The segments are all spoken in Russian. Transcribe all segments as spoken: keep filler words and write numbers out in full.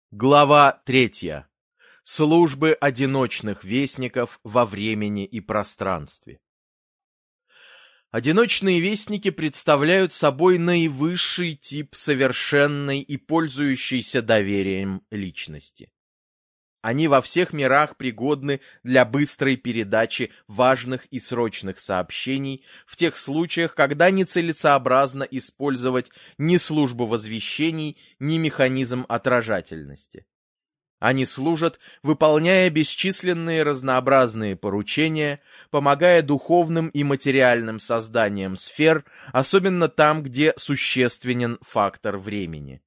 Глава третья. Службы одиночных вестников во времени и пространстве. Одиночные вестники представляют собой наивысший тип совершенной и пользующейся доверием личности. Они во всех мирах пригодны для быстрой передачи важных и срочных сообщений в тех случаях, когда нецелесообразно использовать ни службу возвещений, ни механизм отражательности. Они служат, выполняя бесчисленные разнообразные поручения, помогая духовным и материальным созданиям сфер, особенно там, где существенен фактор времени.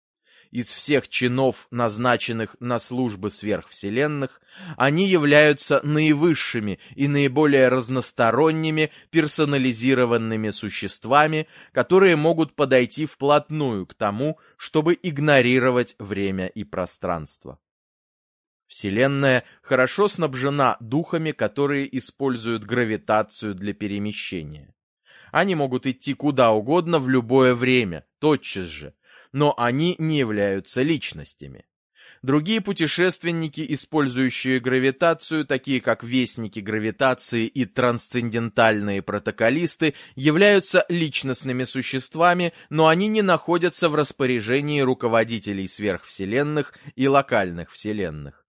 Из всех чинов, назначенных на службы сверхвселенных, они являются наивысшими и наиболее разносторонними персонализированными существами, которые могут подойти вплотную к тому, чтобы игнорировать время и пространство. Вселенная хорошо снабжена духами, которые используют гравитацию для перемещения. Они могут идти куда угодно в любое время, тотчас же, но они не являются личностями. Другие путешественники, использующие гравитацию, такие как вестники гравитации и трансцендентальные протоколисты, являются личностными существами, но они не находятся в распоряжении руководителей сверхвселенных и локальных вселенных.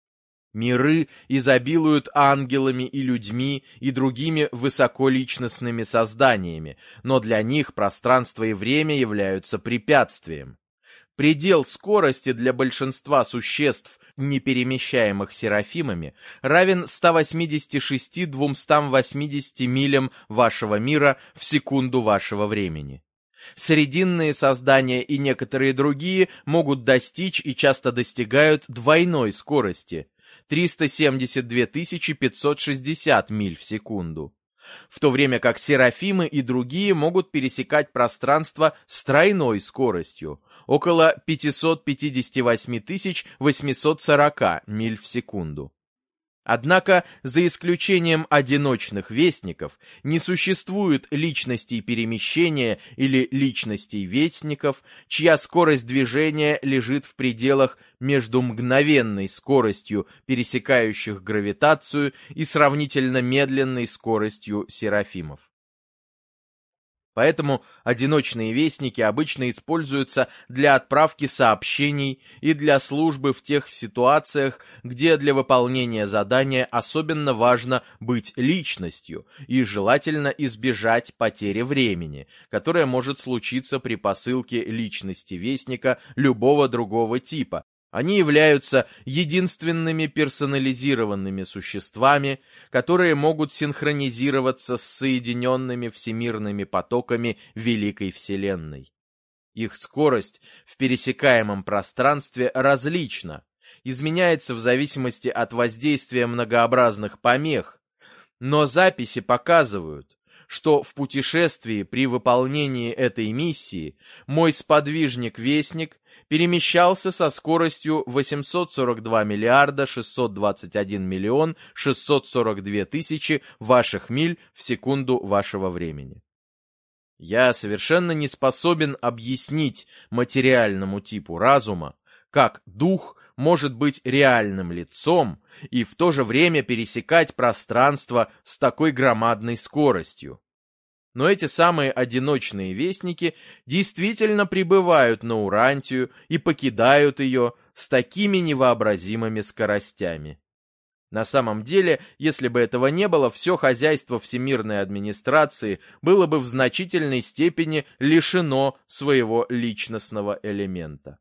Миры изобилуют ангелами и людьми и другими высоколичностными созданиями, но для них пространство и время являются препятствием. Предел скорости для большинства существ, не перемещаемых серафимами, равен ста восьмидесяти шести тысячам двумстам восьмидесяти милям вашего мира в секунду вашего времени. Срединные создания и некоторые другие могут достичь и часто достигают двойной скорости – триста семьдесят две тысячи пятьсот шестьдесят миль в секунду, в то время как серафимы и другие могут пересекать пространство с тройной скоростью, около пятьсот пятьдесят восемь тысяч восемьсот сорок миль в секунду. Однако, за исключением одиночных вестников, не существует личностей перемещения или личностей вестников, чья скорость движения лежит в пределах между мгновенной скоростью пересекающих гравитацию и сравнительно медленной скоростью серафимов. Поэтому одиночные вестники обычно используются для отправки сообщений и для службы в тех ситуациях, где для выполнения задания особенно важно быть личностью и желательно избежать потери времени, которая может случиться при посылке личности вестника любого другого типа. Они являются единственными персонализированными существами, которые могут синхронизироваться с соединенными всемирными потоками Великой Вселенной. Их скорость в пересекаемом пространстве различна, изменяется в зависимости от воздействия многообразных помех, но записи показывают, что в путешествии при выполнении этой миссии мой сподвижник-вестник перемещался со скоростью восемьсот сорок два миллиарда шестьсот двадцать один миллион шестьсот сорок две тысячи ваших миль в секунду вашего времени. Я совершенно не способен объяснить материальному типу разума, как дух может быть реальным лицом и в то же время пересекать пространство с такой громадной скоростью. Но эти самые одиночные вестники действительно прибывают на Урантию и покидают ее с такими невообразимыми скоростями. На самом деле, если бы этого не было, все хозяйство всемирной администрации было бы в значительной степени лишено своего личностного элемента.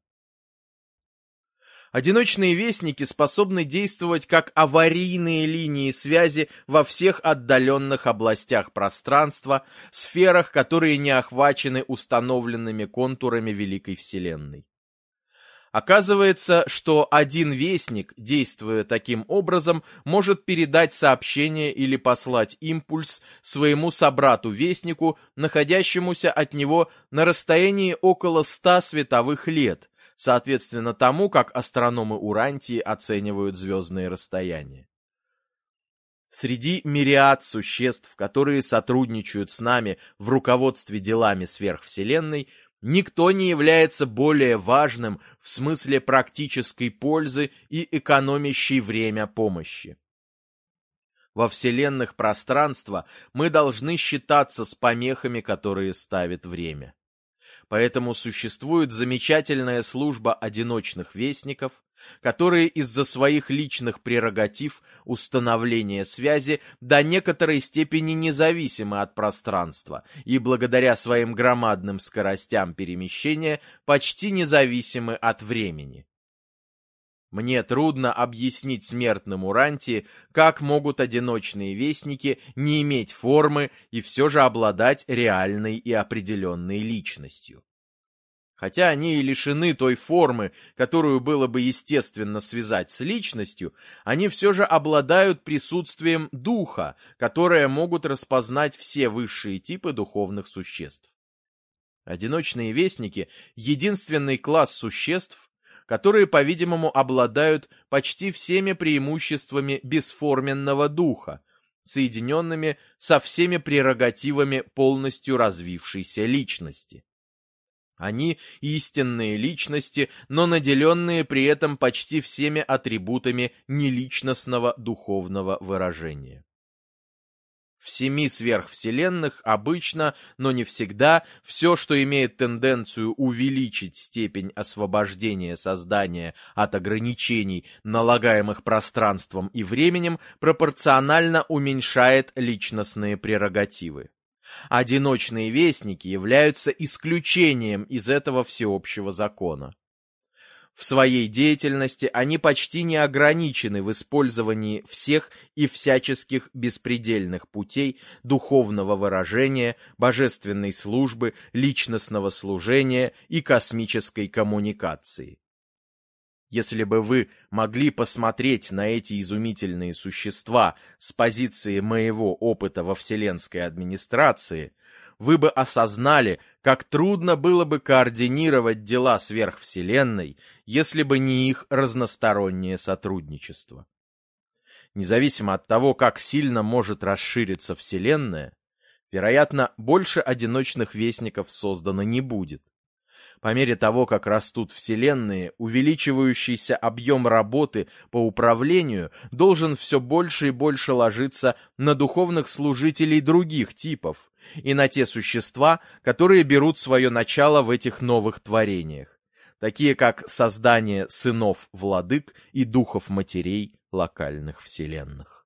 Одиночные вестники способны действовать как аварийные линии связи во всех отдаленных областях пространства, сферах, которые не охвачены установленными контурами Великой Вселенной. Оказывается, что один вестник, действуя таким образом, может передать сообщение или послать импульс своему собрату-вестнику, находящемуся от него на расстоянии около ста световых лет, соответственно тому, как астрономы Урантии оценивают звездные расстояния. Среди мириад существ, которые сотрудничают с нами в руководстве делами сверхвселенной, Никто не является более важным в смысле практической пользы и экономящей время помощи. Во вселенных пространства мы должны считаться с помехами, которые ставит время. Поэтому существует замечательная служба одиночных вестников, которые из-за своих личных прерогатив установления связи до некоторой степени независимы от пространства и благодаря своим громадным скоростям перемещения почти независимы от времени. Мне трудно объяснить смертному Ранти, как могут одиночные вестники не иметь формы и все же обладать реальной и определенной личностью. Хотя они и лишены той формы, которую было бы естественно связать с личностью, они все же обладают присутствием духа, которое могут распознать все высшие типы духовных существ. Одиночные вестники — единственный класс существ, которые, по-видимому, обладают почти всеми преимуществами бесформенного духа, соединенными со всеми прерогативами полностью развившейся личности. Они истинные личности, но наделенные при этом почти всеми атрибутами неличностного духовного выражения. В семи сверхвселенных обычно, но не всегда, все, что имеет тенденцию увеличить степень освобождения создания от ограничений, налагаемых пространством и временем, пропорционально уменьшает личностные прерогативы. Одиночные вестники являются исключением из этого всеобщего закона. В своей деятельности они почти не ограничены в использовании всех и всяческих беспредельных путей духовного выражения, божественной службы, личностного служения и космической коммуникации. Если бы вы могли посмотреть на эти изумительные существа с позиции моего опыта во вселенской администрации, вы бы осознали, как трудно было бы координировать дела сверхвселенной, если бы не их разностороннее сотрудничество. Независимо от того, как сильно может расшириться Вселенная, вероятно, больше одиночных вестников создано не будет. По мере того, как растут вселенные, увеличивающийся объем работы по управлению должен все больше и больше ложиться на духовных служителей других типов и на те существа, которые берут свое начало в этих новых творениях, такие как создание сынов-владык и духов-матерей локальных вселенных.